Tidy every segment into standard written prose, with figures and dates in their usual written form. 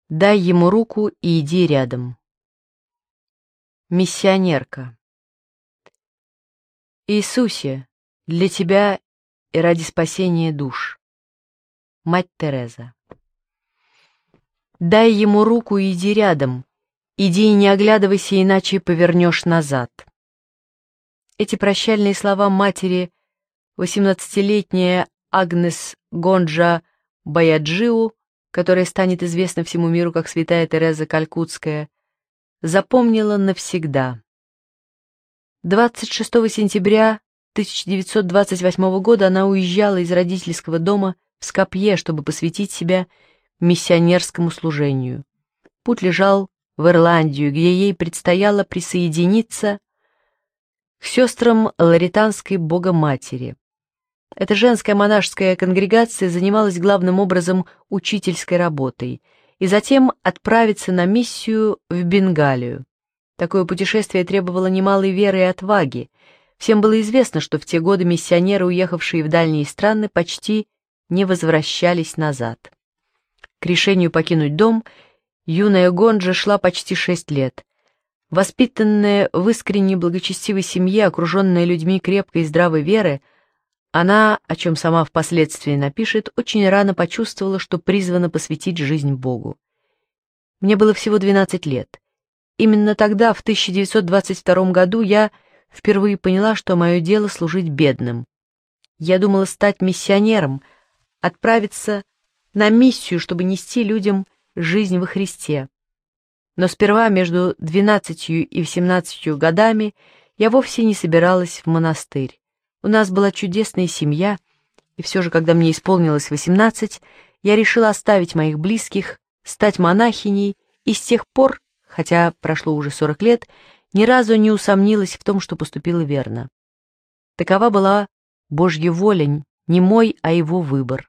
Дай ему руку и иди рядом. Миссионерка. Иисусе, для тебя и ради спасения душ. Мать Тереза. Дай ему руку и иди рядом. Иди и не оглядывайся, иначе повернешь назад. Эти прощальные слова матери 18-летняя Агнес Гонджа Баяджиу, которая станет известна всему миру как святая Тереза Калькутская, запомнила навсегда. 26 сентября 1928 года она уезжала из родительского дома в Скопье, чтобы посвятить себя миссионерскому служению. Путь лежал в Ирландию, где ей предстояло присоединиться к сестрам Лоретанской Богоматери. Эта женская монашеская конгрегация занималась главным образом учительской работой и затем отправиться на миссию в Бенгалию. Такое путешествие требовало немалой веры и отваги. Всем было известно, что в те годы миссионеры, уехавшие в дальние страны, почти не возвращались назад. К решению покинуть дом юная Гонджа шла почти 6 лет. Воспитанная в искренней благочестивой семье, окруженная людьми крепкой и здравой веры, она, о чем сама впоследствии напишет, очень рано почувствовала, что призвана посвятить жизнь Богу. Мне было всего 12 лет. Именно тогда, в 1922 году, я впервые поняла, что мое дело служить бедным. Я думала стать миссионером, отправиться на миссию, чтобы нести людям жизнь во Христе. Но сперва между 12 и 18 годами я вовсе не собиралась в монастырь. У нас была чудесная семья, и все же, когда мне исполнилось 18, я решила оставить моих близких, стать монахиней, и с тех пор, хотя прошло уже 40 лет, ни разу не усомнилась в том, что поступила верно. Такова была Божья воля, не мой, а его выбор.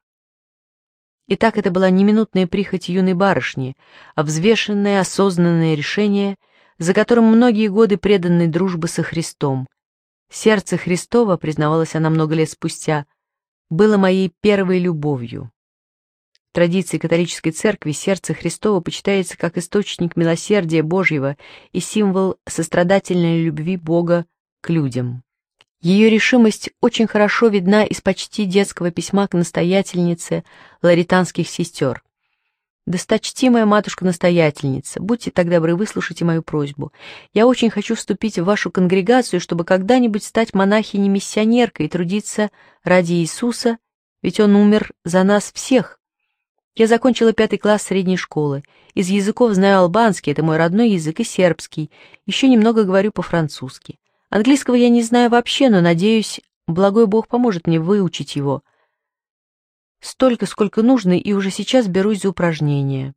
Итак, это была не минутная прихоть юной барышни, а взвешенное, осознанное решение, за которым многие годы преданной дружбы со Христом. Сердце Христово, признавалась она много лет спустя, было моей первой любовью. В традиции католической церкви сердце Христово почитается как источник милосердия Божьего и символ сострадательной любви Бога к людям. Ее решимость очень хорошо видна из почти детского письма к настоятельнице лоретанских сестер. «Досточтимая матушка-настоятельница, будьте так добры, выслушайте мою просьбу. Я очень хочу вступить в вашу конгрегацию, чтобы когда-нибудь стать монахиней-миссионеркой и трудиться ради Иисуса, ведь Он умер за нас всех. Я закончила 5 класс средней школы. Из языков знаю албанский, это мой родной язык, и сербский. Еще немного говорю по-французски. Английского я не знаю вообще, но, надеюсь, благой Бог поможет мне выучить его. Столько, сколько нужно, и уже сейчас берусь за упражнения.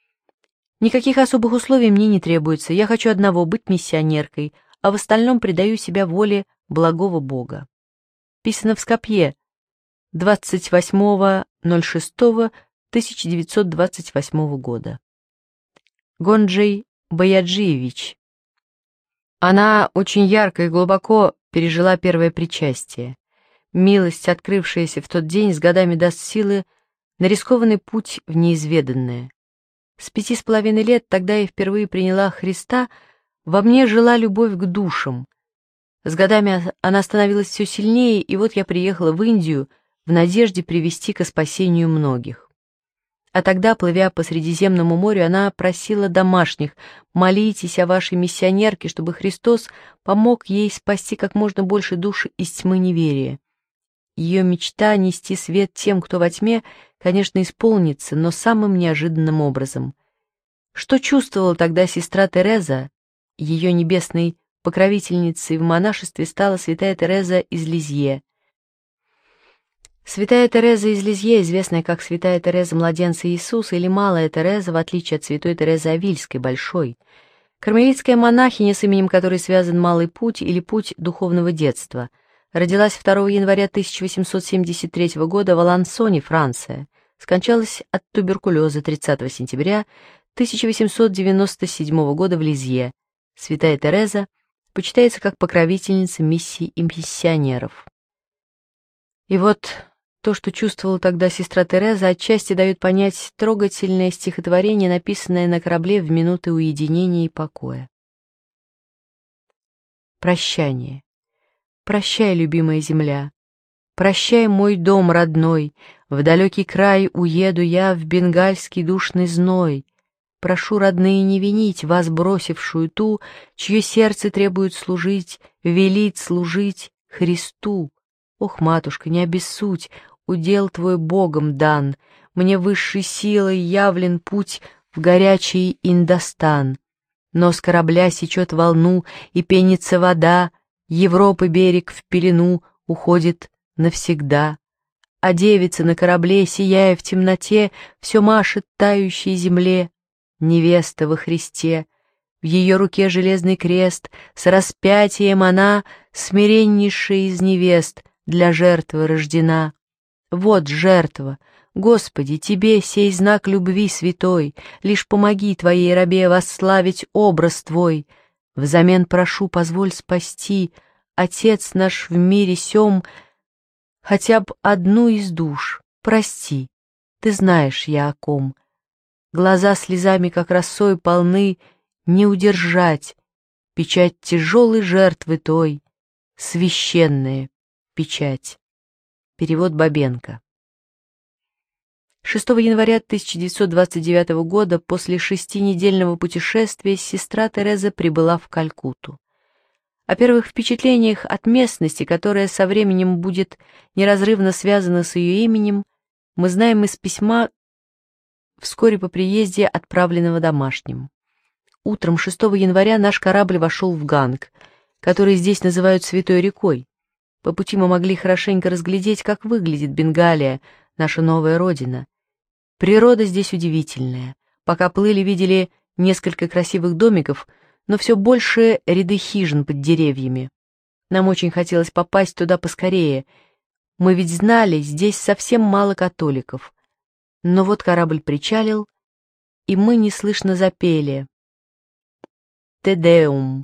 Никаких особых условий мне не требуется. Я хочу одного — быть миссионеркой, а в остальном предаю себя воле благого Бога». Писано в Скопье 28.06.1928 года. Гонджей Баяджиевич. Она очень ярко и глубоко пережила первое причастие. Милость, открывшаяся в тот день, с годами даст силы на рискованный путь в неизведанное. С 5,5 лет, тогда я впервые приняла Христа, во мне жила любовь к душам. С годами она становилась все сильнее, и вот я приехала в Индию в надежде привести ко спасению многих. А тогда, плывя по Средиземному морю, она просила домашних: «Молитесь о вашей миссионерке, чтобы Христос помог ей спасти как можно больше душ из тьмы неверия». Ее мечта нести свет тем, кто во тьме, конечно, исполнится, но самым неожиданным образом. Что чувствовала тогда сестра Тереза? Ее небесной покровительницей в монашестве стала святая Тереза из Лизье. Святая Тереза из Лизье, известная как святая Тереза Младенца Иисуса или Малая Тереза, в отличие от святой Терезы Авильской, Большой, кармелитская монахиня, с именем которой связан Малый путь или путь духовного детства, родилась 2 января 1873 года в Алансоне, Франция, скончалась от туберкулеза 30 сентября 1897 года в Лизье. Святая Тереза почитается как покровительница миссий и миссионеров. И вот То, что чувствовала тогда сестра Тереза, отчасти дает понять трогательное стихотворение, написанное на корабле в минуты уединения и покоя. Прощание. Прощай, любимая земля. Прощай, мой дом родной. В далекий край уеду я в бенгальский душный зной. Прошу, родные, не винить вас, бросившую ту, чье сердце требует служить, велит служить Христу. Ох, матушка, не обессудь, удел твой Богом дан, мне высшей силой явлен путь в горячий Индостан. Но с корабля сечет волну, и пенится вода, Европы берег в пелену уходит навсегда. А девица на корабле, сияя в темноте, все машет тающей земле. Невеста во Христе, в ее руке железный крест, с распятием она, смиреннейшая из невест, для жертвы рождена. Вот жертва, Господи, Тебе сей знак любви святой, лишь помоги Твоей рабе восславить образ Твой. Взамен прошу, позволь спасти, Отец наш в мире сём, хотя б одну из душ, прости, Ты знаешь я о ком. Глаза слезами, как росой, полны, не удержать, печать тяжелой жертвы той, священная печать. Перевод Бабенко. 6 января 1929 года после 6-недельного путешествия сестра Тереза прибыла в Калькутту. О первых впечатлениях от местности, которая со временем будет неразрывно связана с ее именем, мы знаем из письма, вскоре по приезде, отправленного домашним. Утром 6 января наш корабль вошел в Ганг, который здесь называют Святой рекой. По пути мы могли хорошенько разглядеть, как выглядит Бенгалия, наша новая родина. Природа здесь удивительная. Пока плыли, видели несколько красивых домиков, но все больше ряды хижин под деревьями. Нам очень хотелось попасть туда поскорее. Мы ведь знали, здесь совсем мало католиков. Но вот корабль причалил, и мы неслышно запели «Те Деум».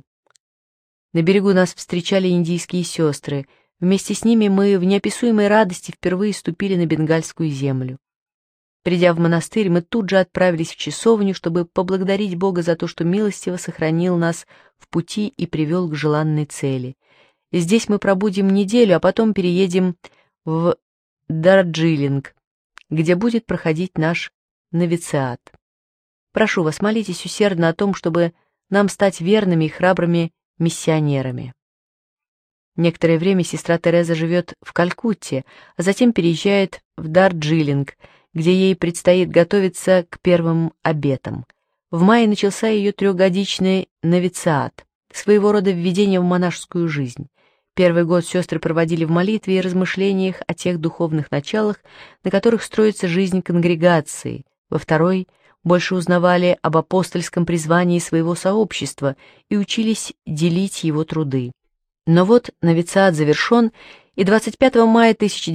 На берегу нас встречали индийские сестры. Вместе с ними мы в неописуемой радости впервые ступили на бенгальскую землю. Придя в монастырь, мы тут же отправились в часовню, чтобы поблагодарить Бога за то, что милостиво сохранил нас в пути и привел к желанной цели. Здесь мы пробудем неделю, а потом переедем в Дарджилинг, где будет проходить наш новициат. Прошу вас, молитесь усердно о том, чтобы нам стать верными и храбрыми миссионерами. Некоторое время сестра Тереза живет в Калькутте, а затем переезжает в Дарджилинг, где ей предстоит готовиться к первым обетам. В мае начался ее 3-годичный новициат, своего рода введение в монашескую жизнь. Первый год сестры проводили в молитве и размышлениях о тех духовных началах, на которых строится жизнь конгрегации. Во второй больше узнавали об апостольском призвании своего сообщества и учились делить его труды. Но вот новициат завершен, и 25 мая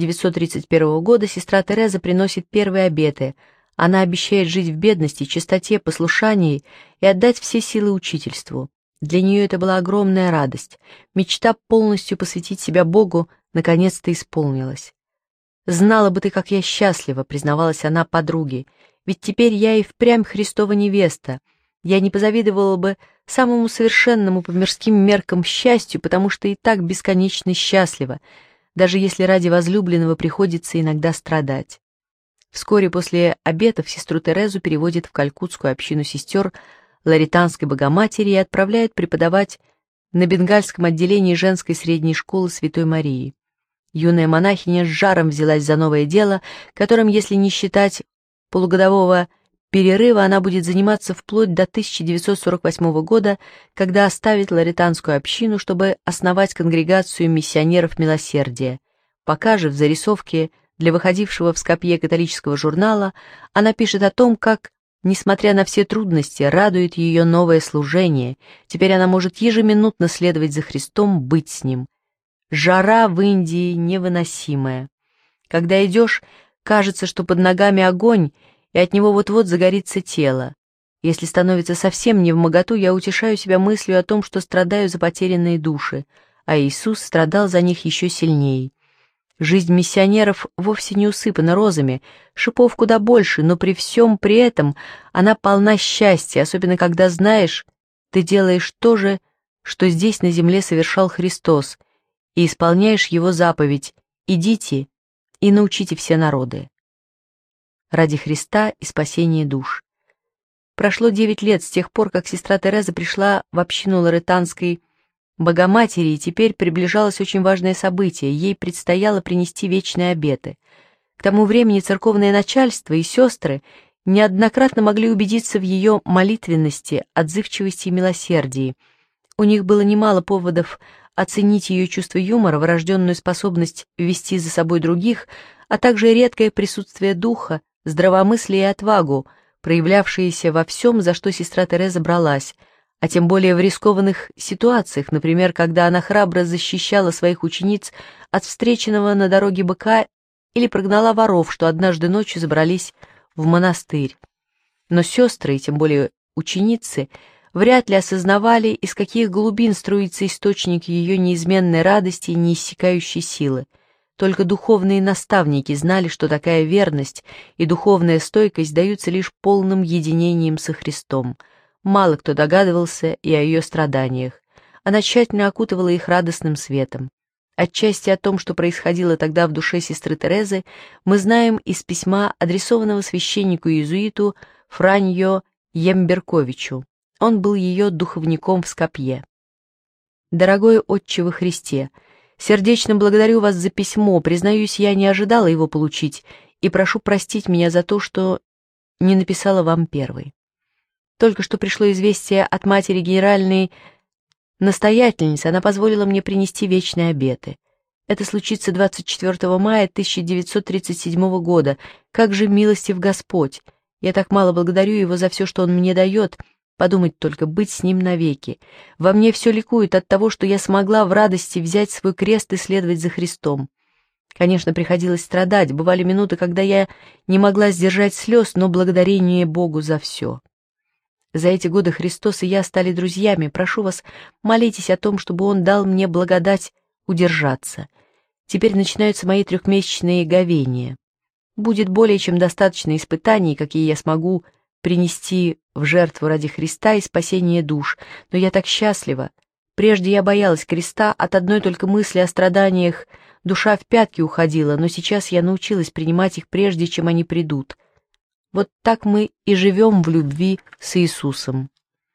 1931 года сестра Тереза приносит первые обеты. Она обещает жить в бедности, чистоте, послушании и отдать все силы учительству. Для нее это была огромная радость. Мечта полностью посвятить себя Богу наконец-то исполнилась. «Знала бы ты, как я счастлива», — признавалась она подруге, «ведь теперь я и впрямь Христова невеста. Я не позавидовала бы самому совершенному по мирским меркам счастью, потому что и так бесконечно счастлива, даже если ради возлюбленного приходится иногда страдать». Вскоре после обетов сестру Терезу переводят в калькутскую общину сестер Лаританской Богоматери и отправляют преподавать на бенгальском отделении женской средней школы Святой Марии. Юная монахиня с жаром взялась за новое дело, которым, если не считать полугодового перерыва, она будет заниматься вплоть до 1948 года, когда оставит лаританскую общину, чтобы основать конгрегацию миссионеров милосердия. Пока же в зарисовке для выходившего в Скопье католического журнала она пишет о том, как, несмотря на все трудности, радует ее новое служение. Теперь она может ежеминутно следовать за Христом, быть с Ним. Жара в Индии невыносимая. Когда идешь, кажется, что под ногами огонь, и от него вот-вот загорится тело. Если становится совсем невмоготу, я утешаю себя мыслью о том, что страдаю за потерянные души, а Иисус страдал за них еще сильнее. Жизнь миссионеров вовсе не усыпана розами, шипов куда больше, но при всем при этом она полна счастья, особенно когда знаешь, ты делаешь то же, что здесь на земле совершал Христос, и исполняешь Его заповедь «Идите и научите все народы» ради Христа и спасения душ. Прошло 9 лет с тех пор, как сестра Тереза пришла в общину лоретанской Богоматери, и теперь приближалось очень важное событие, ей предстояло принести вечные обеты. К тому времени церковное начальство и сестры неоднократно могли убедиться в ее молитвенности, отзывчивости и милосердии. У них было немало поводов оценить ее чувство юмора, врожденную способность вести за собой других, а также редкое присутствие духа, здравомыслие и отвагу, проявлявшиеся во всем, за что сестра Тереза бралась, а тем более в рискованных ситуациях, например, когда она храбро защищала своих учениц от встреченного на дороге быка или прогнала воров, что однажды ночью забрались в монастырь. Но сестры, и тем более ученицы, вряд ли осознавали, из каких глубин струится источник ее неизменной радости и неиссякающей силы. Только духовные наставники знали, что такая верность и духовная стойкость даются лишь полным единением со Христом. Мало кто догадывался и о ее страданиях. Она тщательно окутывала их радостным светом. Отчасти о том, что происходило тогда в душе сестры Терезы, мы знаем из письма, адресованного священнику-иезуиту Франьо Емберковичу. Он был ее духовником в Скопье. «Дорогой отче во Христе, сердечно благодарю вас за письмо, признаюсь, я не ожидала его получить, и прошу простить меня за то, что не написала вам первой. Только что пришло известие от матери генеральной настоятельницы, она позволила мне принести вечные обеты. Это случится 24 мая 1937 года. Как же милостив Господь! Я так мало благодарю Его за все, что Он мне дает. Подумать только, быть с Ним навеки. Во мне все ликует от того, что я смогла в радости взять свой крест и следовать за Христом. Конечно, приходилось страдать, бывали минуты, когда я не могла сдержать слез, но благодарение Богу за все. За эти годы Христос и я стали друзьями. Прошу вас, молитесь о том, чтобы Он дал мне благодать удержаться. Теперь начинаются мои 3-месячные говения. Будет более чем достаточно испытаний, какие я смогу принести в жертву ради Христа и спасения душ, но я так счастлива. Прежде я боялась креста, от одной только мысли о страданиях душа в пятки уходила, но сейчас я научилась принимать их прежде, чем они придут. Вот так мы и живем в любви с Иисусом.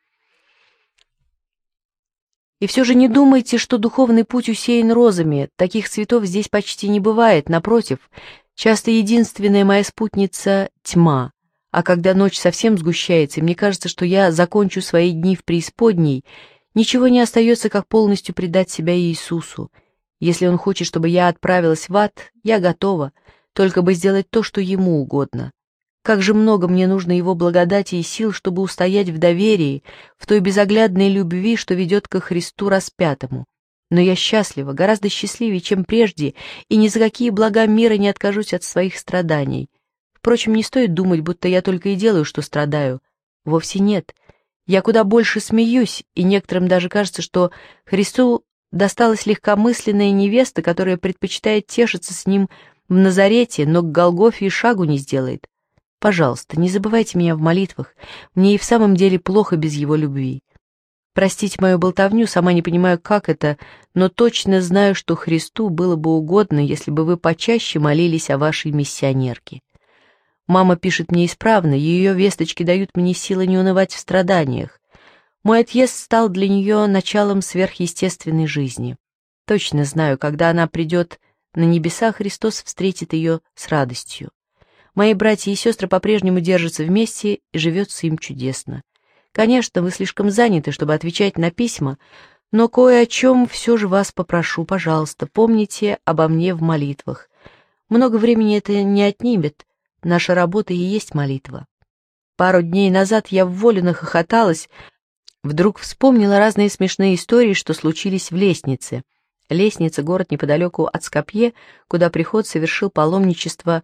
И все же не думайте, что духовный путь усеян розами, таких цветов здесь почти не бывает, напротив, часто единственная моя спутница — тьма, а когда ночь совсем сгущается, и мне кажется, что я закончу свои дни в преисподней, ничего не остается, как полностью предать себя Иисусу. Если Он хочет, чтобы я отправилась в ад, я готова, только бы сделать то, что Ему угодно. Как же много мне нужно Его благодати и сил, чтобы устоять в доверии, в той безоглядной любви, что ведет ко Христу распятому. Но я счастлива, гораздо счастливее, чем прежде, и ни за какие блага мира не откажусь от своих страданий. Впрочем, не стоит думать, будто я только и делаю, что страдаю. Вовсе нет. Я куда больше смеюсь, и некоторым даже кажется, что Христу досталась легкомысленная невеста, которая предпочитает тешиться с Ним в Назарете, но к Голгофе и шагу не сделает. Пожалуйста, не забывайте меня в молитвах, мне и в самом деле плохо без Его любви. Простите мою болтовню, сама не понимаю, как это, но точно знаю, что Христу было бы угодно, если бы вы почаще молились о вашей миссионерке. Мама пишет мне исправно, ее весточки дают мне силы не унывать в страданиях. Мой отъезд стал для нее началом сверхъестественной жизни. Точно знаю, когда она придет на небеса, Христос встретит ее с радостью. Мои братья и сестры по-прежнему держатся вместе, и живется им чудесно. Конечно, вы слишком заняты, чтобы отвечать на письма, но кое о чем все же вас попрошу, пожалуйста, помните обо мне в молитвах. Много времени это не отнимет, наша работа и есть молитва. Пару дней назад я в волю нахохоталась, вдруг вспомнила разные смешные истории, что случились в Лестнице. Лестница — город неподалеку от Скопье, куда приход совершил паломничество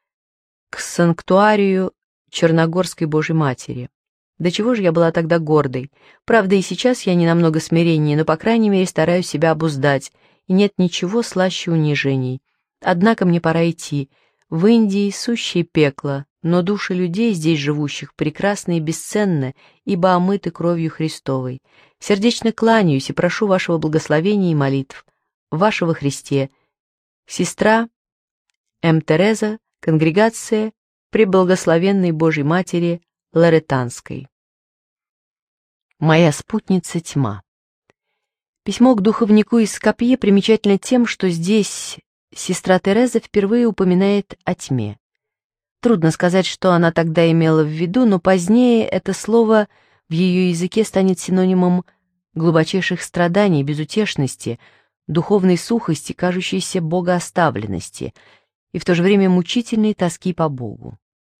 к санктуарию Черногорской Божьей Матери. До чего же я была тогда гордой. Правда, и сейчас я не намного смиреннее, но, по крайней мере, стараюсь себя обуздать, и нет ничего слаще унижений. Однако мне пора идти. В Индии сущее пекло, но души людей, здесь живущих, прекрасны и бесценны, ибо омыты кровью Христовой. Сердечно кланяюсь и прошу вашего благословения и молитв. Вашего Христе. Сестра М. Тереза, конгрегация Преблагословенной Божьей Матери Лоретанской. Моя спутница тьма. Письмо к духовнику из Скопье примечательно тем, что здесь сестра Тереза впервые упоминает о тьме. Трудно сказать, что она тогда имела в виду, но позднее это слово в ее языке станет синонимом глубочайших страданий, безутешности, духовной сухости, кажущейся богооставленности и в то же время мучительной тоски по Богу.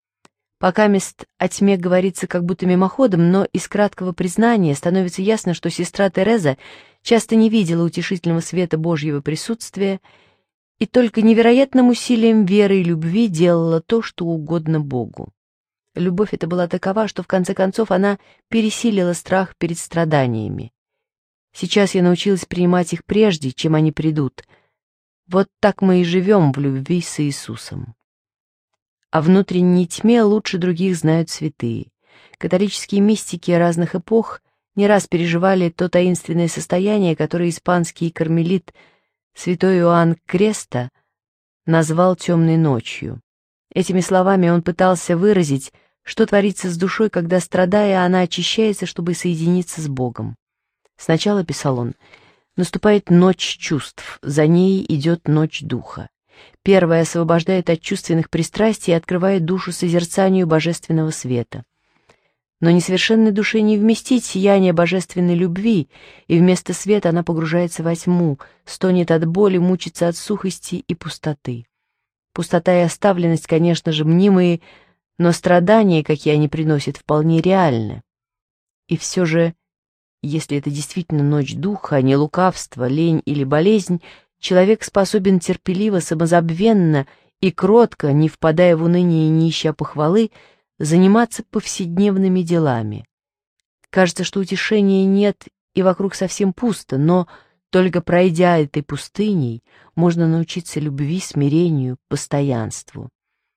Покамест о тьме говорится как будто мимоходом, но из краткого признания становится ясно, что сестра Тереза часто не видела утешительного света Божьего присутствия и только невероятным усилием веры и любви делала то, что угодно Богу. Любовь эта была такова, что в конце концов она пересилила страх перед страданиями. Сейчас я научилась принимать их прежде, чем они придут. Вот так мы и живем в любви с Иисусом. О внутренней тьме лучше других знают святые. Католические мистики разных эпох не раз переживали то таинственное состояние, которое испанский кармелит святой Иоанн Креста назвал «темной ночью». Этими словами он пытался выразить, что творится с душой, когда, страдая, она очищается, чтобы соединиться с Богом. Сначала, писал он, наступает ночь чувств, за ней идет ночь духа. Первая освобождает от чувственных пристрастий и открывает душу созерцанию божественного света. Но несовершенной душе не вместить сияние божественной любви, и вместо света она погружается во тьму, стонет от боли, мучится от сухости и пустоты. Пустота и оставленность, конечно же, мнимые, но страдания, какие они приносят, вполне реальны. И все же, если это действительно ночь духа, а не лукавство, лень или болезнь, человек способен терпеливо, самозабвенно и кротко, не впадая в уныние и не ища похвалы, заниматься повседневными делами. Кажется, что утешения нет и вокруг совсем пусто, но только пройдя этой пустыней, можно научиться любви, смирению, постоянству.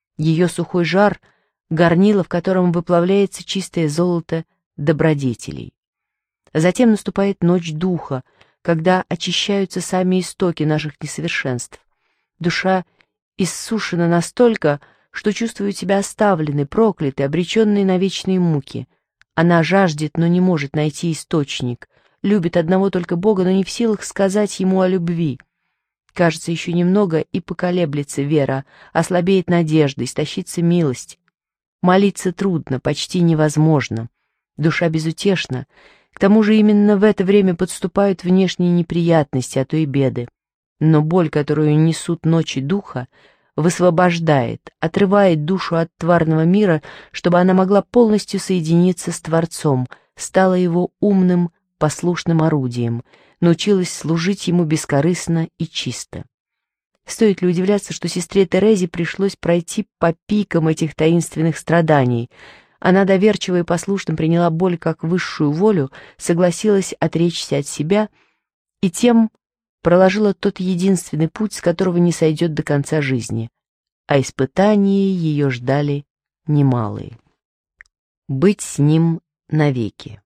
Ее сухой жар — горнило, в котором выплавляется чистое золото добродетелей. Затем наступает ночь духа, когда очищаются сами истоки наших несовершенств. Душа иссушена настолько, что чувствует себя оставленной, проклятой, обреченной на вечные муки. Она жаждет, но не может найти источник, любит одного только Бога, но не в силах сказать Ему о любви. Кажется, еще немного, и поколеблется вера, ослабеет надежда, истощится милость. Молиться трудно, почти невозможно. Душа безутешна. К тому же именно в это время подступают внешние неприятности, а то и беды. Но боль, которую несут ночи духа, высвобождает, отрывает душу от тварного мира, чтобы она могла полностью соединиться с Творцом, стала его умным, послушным орудием, научилась служить ему бескорыстно и чисто. Стоит ли удивляться, что сестре Терезе пришлось пройти по пикам этих таинственных страданий? Она доверчиво и послушно приняла боль как высшую волю, согласилась отречься от себя и тем проложила тот единственный путь, с которого не сойдет до конца жизни, а испытания ее ждали немалые. Быть с ним навеки.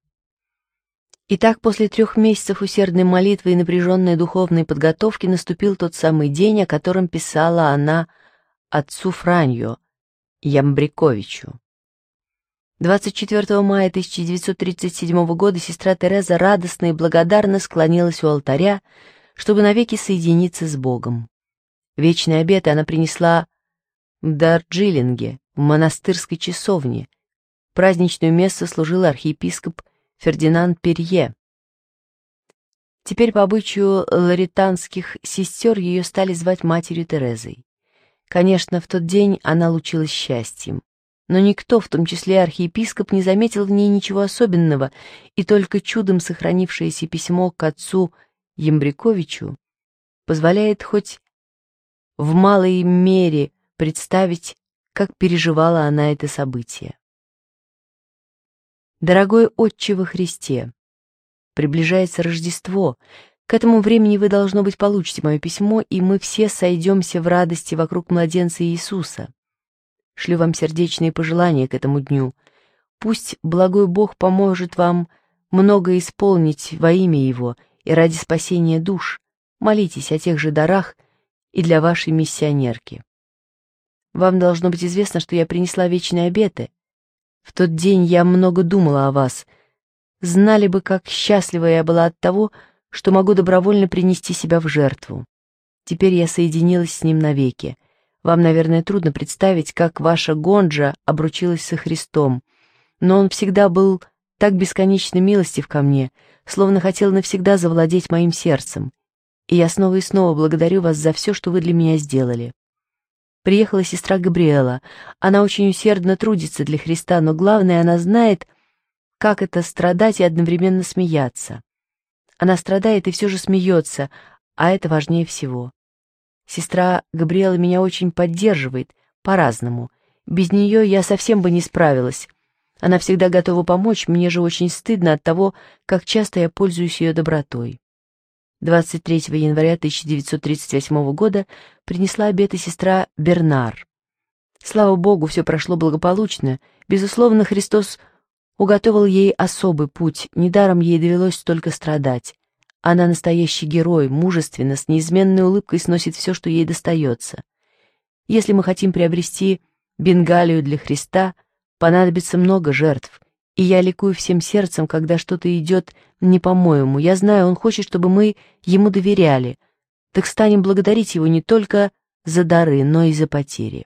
Итак, после 3 месяцев усердной молитвы и напряженной духовной подготовки наступил тот самый день, о котором писала она отцу Франьо Ямбриковичу. 24 мая 1937 года сестра Тереза радостно и благодарно склонилась у алтаря, чтобы навеки соединиться с Богом. Вечные обеты она принесла в Дарджилинге, в монастырской часовне. Праздничную мессу служил архиепископ Фердинанд Перье. Теперь по обычаю лоретанских сестер ее стали звать матерью Терезой. Конечно, в тот день она лучилась счастьем, но никто, в том числе архиепископ, не заметил в ней ничего особенного, и только чудом сохранившееся письмо к отцу Ямбриковичу позволяет хоть в малой мере представить, как переживала она это событие. «Дорогой Отче во Христе, приближается Рождество. К этому времени вы, должно быть, получите мое письмо, и мы все сойдемся в радости вокруг младенца Иисуса. Шлю вам сердечные пожелания к этому дню. Пусть благой Бог поможет вам многое исполнить во имя Его и ради спасения душ. Молитесь о тех же дарах и для вашей миссионерки. Вам должно быть известно, что я принесла вечные обеты. В тот день я много думала о вас. Знали бы, как счастлива я была от того, что могу добровольно принести себя в жертву. Теперь я соединилась с Ним навеки. Вам, наверное, трудно представить, как ваша Гонджа обручилась со Христом, но Он всегда был так бесконечно милостив ко мне, словно хотел навсегда завладеть моим сердцем. И я снова и снова благодарю вас за все, что вы для меня сделали. Приехала сестра Габриэла. Она очень усердно трудится для Христа, но главное, она знает, как это страдать и одновременно смеяться. Она страдает и все же смеется, а это важнее всего. Сестра Габриэла меня очень поддерживает, по-разному. Без нее я совсем бы не справилась. Она всегда готова помочь, мне же очень стыдно от того, как часто я пользуюсь ее добротой. 23 января 1938 года принесла обеты сестра Бернар. Слава Богу, все прошло благополучно. Безусловно, Христос уготовил ей особый путь, недаром ей довелось столько страдать. Она настоящий герой, мужественно, с неизменной улыбкой сносит все, что ей достается. Если мы хотим приобрести Бенгалию для Христа, понадобится много жертв, и я ликую всем сердцем, когда что-то идет не по-моему. Я знаю, Он хочет, чтобы мы Ему доверяли, так станем благодарить Его не только за дары, но и за потери.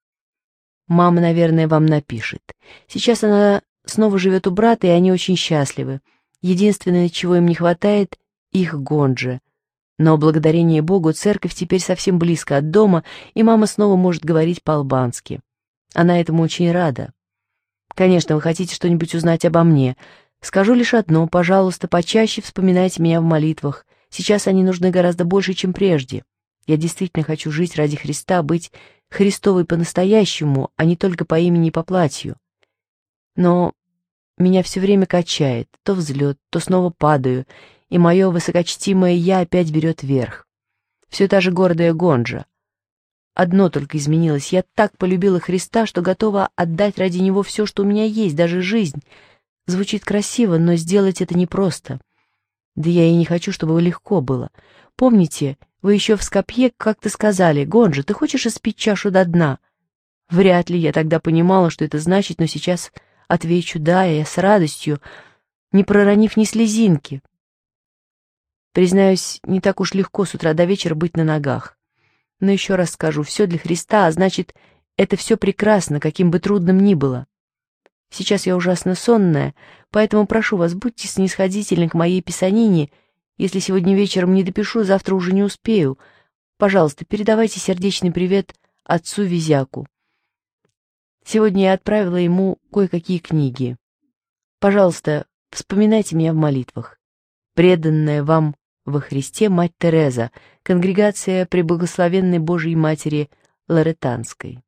Мама, наверное, вам напишет. Сейчас она снова живет у брата, и они очень счастливы. Единственное, чего им не хватает — их Гонджи. Но благодарение Богу церковь теперь совсем близко от дома, и мама снова может говорить по-албански. Она этому очень рада. Конечно, вы хотите что-нибудь узнать обо мне. Скажу лишь одно: пожалуйста, почаще вспоминайте меня в молитвах. Сейчас они нужны гораздо больше, чем прежде. Я действительно хочу жить ради Христа, быть Христовой по-настоящему, а не только по имени и по платью. Но меня все время качает, то взлет, то снова падаю, и мое высокочтимое «я» опять берет верх. Все та же гордая Гонджа. Одно только изменилось: я так полюбила Христа, что готова отдать ради Него все, что у меня есть, даже жизнь. Звучит красиво, но сделать это непросто. Да я и не хочу, чтобы легко было. Помните, вы еще в Скопье как-то сказали: «Гонджа, ты хочешь испить чашу до дна?» Вряд ли я тогда понимала, что это значит, но сейчас отвечу «да», и я с радостью, не проронив ни слезинки. Признаюсь, не так уж легко с утра до вечера быть на ногах. Но еще раз скажу, все для Христа, а значит, это все прекрасно, каким бы трудным ни было. Сейчас я ужасно сонная, поэтому прошу вас, будьте снисходительны к моей писанине. Если сегодня вечером не допишу, завтра уже не успею. Пожалуйста, передавайте сердечный привет отцу Визяку. Сегодня я отправила ему кое-какие книги. Пожалуйста, вспоминайте меня в молитвах. Преданная вам во Христе мать Тереза, конгрегация Преблагословенной Божией Матери Лоретанской.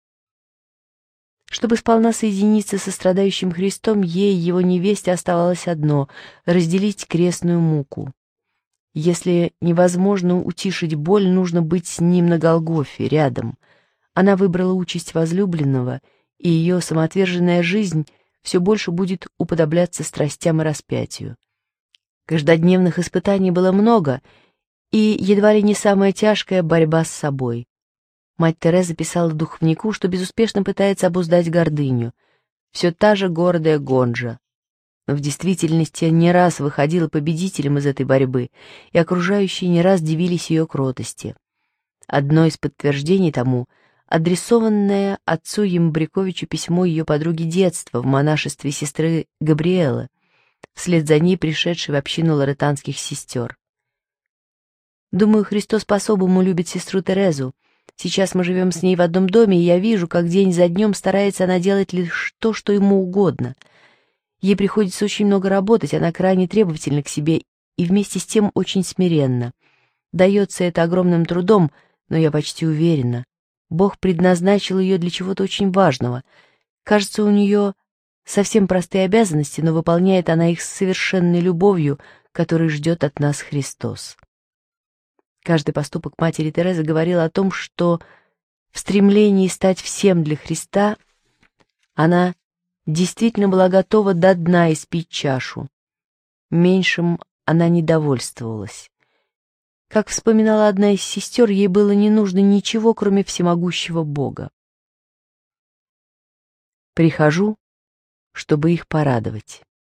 Чтобы сполна соединиться со страдающим Христом, ей, его невесте, оставалось одно — разделить крестную муку. Если невозможно утишить боль, нужно быть с ним на Голгофе, рядом. Она выбрала участь возлюбленного, и ее самоотверженная жизнь все больше будет уподобляться страстям и распятию. Каждодневных испытаний было много, и едва ли не самая тяжкая борьба с собой. Мать Тереза писала духовнику, что безуспешно пытается обуздать гордыню. Все та же гордая Гонджа. Но в действительности не раз выходила победителем из этой борьбы, и окружающие не раз дивились ее кротости. Одно из подтверждений тому — адресованное отцу Ямбриковичу письмо ее подруги детства в монашестве сестры Габриэлы, вслед за ней пришедшей в общину лоретанских сестер. Думаю, Христос по-особому любит сестру Терезу. Сейчас мы живем с ней в одном доме, и я вижу, как день за днем старается она делать лишь то, что ему угодно. Ей приходится очень много работать, она крайне требовательна к себе и вместе с тем очень смиренна. Дается это огромным трудом, но я почти уверена. Бог предназначил ее для чего-то очень важного. Кажется, у нее совсем простые обязанности, но выполняет она их с совершенной любовью, который ждет от нас Христос. Каждый поступок матери Терезы говорил о том, что в стремлении стать всем для Христа она действительно была готова до дна испить чашу. Меньшим она не довольствовалась. Как вспоминала одна из сестер, ей было не нужно ничего, кроме всемогущего Бога. «Прихожу, чтобы их порадовать».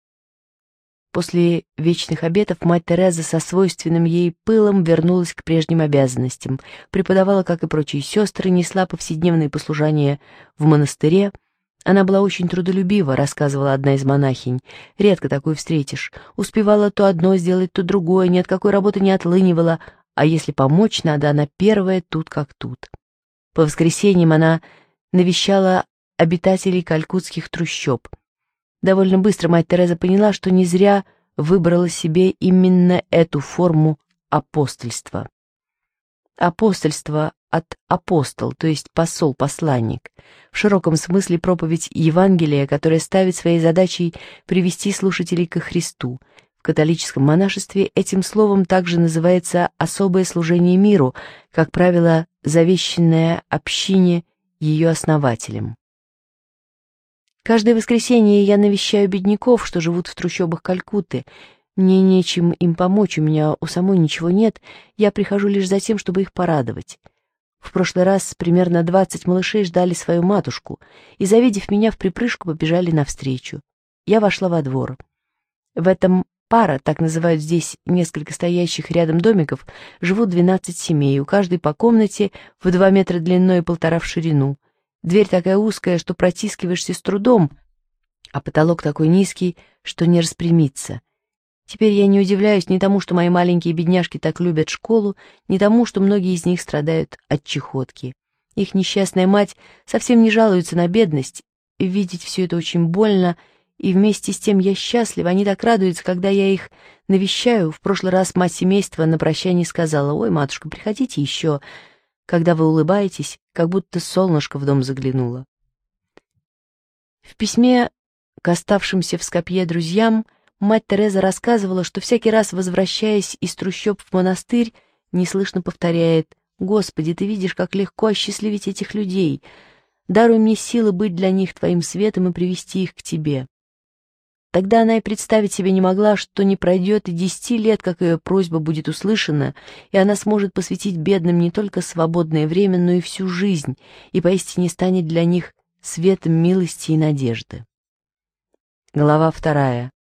После вечных обетов мать Тереза со свойственным ей пылом вернулась к прежним обязанностям, преподавала, как и прочие сестры, несла повседневные послушания в монастыре. Она была очень трудолюбива, рассказывала одна из монахинь. Редко такую встретишь. Успевала то одно сделать, то другое, ни от какой работы не отлынивала, а если помочь надо, она первая тут как тут. По воскресеньям она навещала обитателей калькутских трущоб. Довольно быстро мать Тереза поняла, что не зря выбрала себе именно эту форму апостольства. Апостольство от апостол, то есть посол, посланник. В широком смысле проповедь Евангелия, которая ставит своей задачей привести слушателей ко Христу. В католическом монашестве этим словом также называется особое служение миру, как правило, завещанное общине ее основателем. Каждое воскресенье я навещаю бедняков, что живут в трущобах Калькутты. Мне нечем им помочь, у меня у самой ничего нет, я прихожу лишь за тем, чтобы их порадовать. В прошлый раз примерно 20 малышей ждали свою матушку, и, завидев меня, вприпрыжку побежали навстречу. Я вошла во двор. В этом пара, так называют здесь несколько стоящих рядом домиков, живут 12 семей, у каждой по комнате в 2 метра длиной и 1,5 в ширину. Дверь такая узкая, что протискиваешься с трудом, а потолок такой низкий, что не распрямиться. Теперь я не удивляюсь ни тому, что мои маленькие бедняжки так любят школу, ни тому, что многие из них страдают от чахотки. Их несчастная мать совсем не жалуется на бедность, и видеть все это очень больно, и вместе с тем я счастлива, они так радуются, когда я их навещаю. В прошлый раз мать семейства на прощание сказала: «Ой, матушка, приходите еще», когда вы улыбаетесь, как будто солнышко в дом заглянуло. В письме к оставшимся в Скопье друзьям мать Тереза рассказывала, что всякий раз, возвращаясь из трущоб в монастырь, неслышно повторяет: «Господи, ты видишь, как легко осчастливить этих людей. Даруй мне силы быть для них твоим светом и привести их к тебе». Тогда она и представить себе не могла, что не пройдет и 10 лет, как ее просьба будет услышана, и она сможет посвятить бедным не только свободное время, но и всю жизнь, и поистине станет для них светом милости и надежды. Глава 2.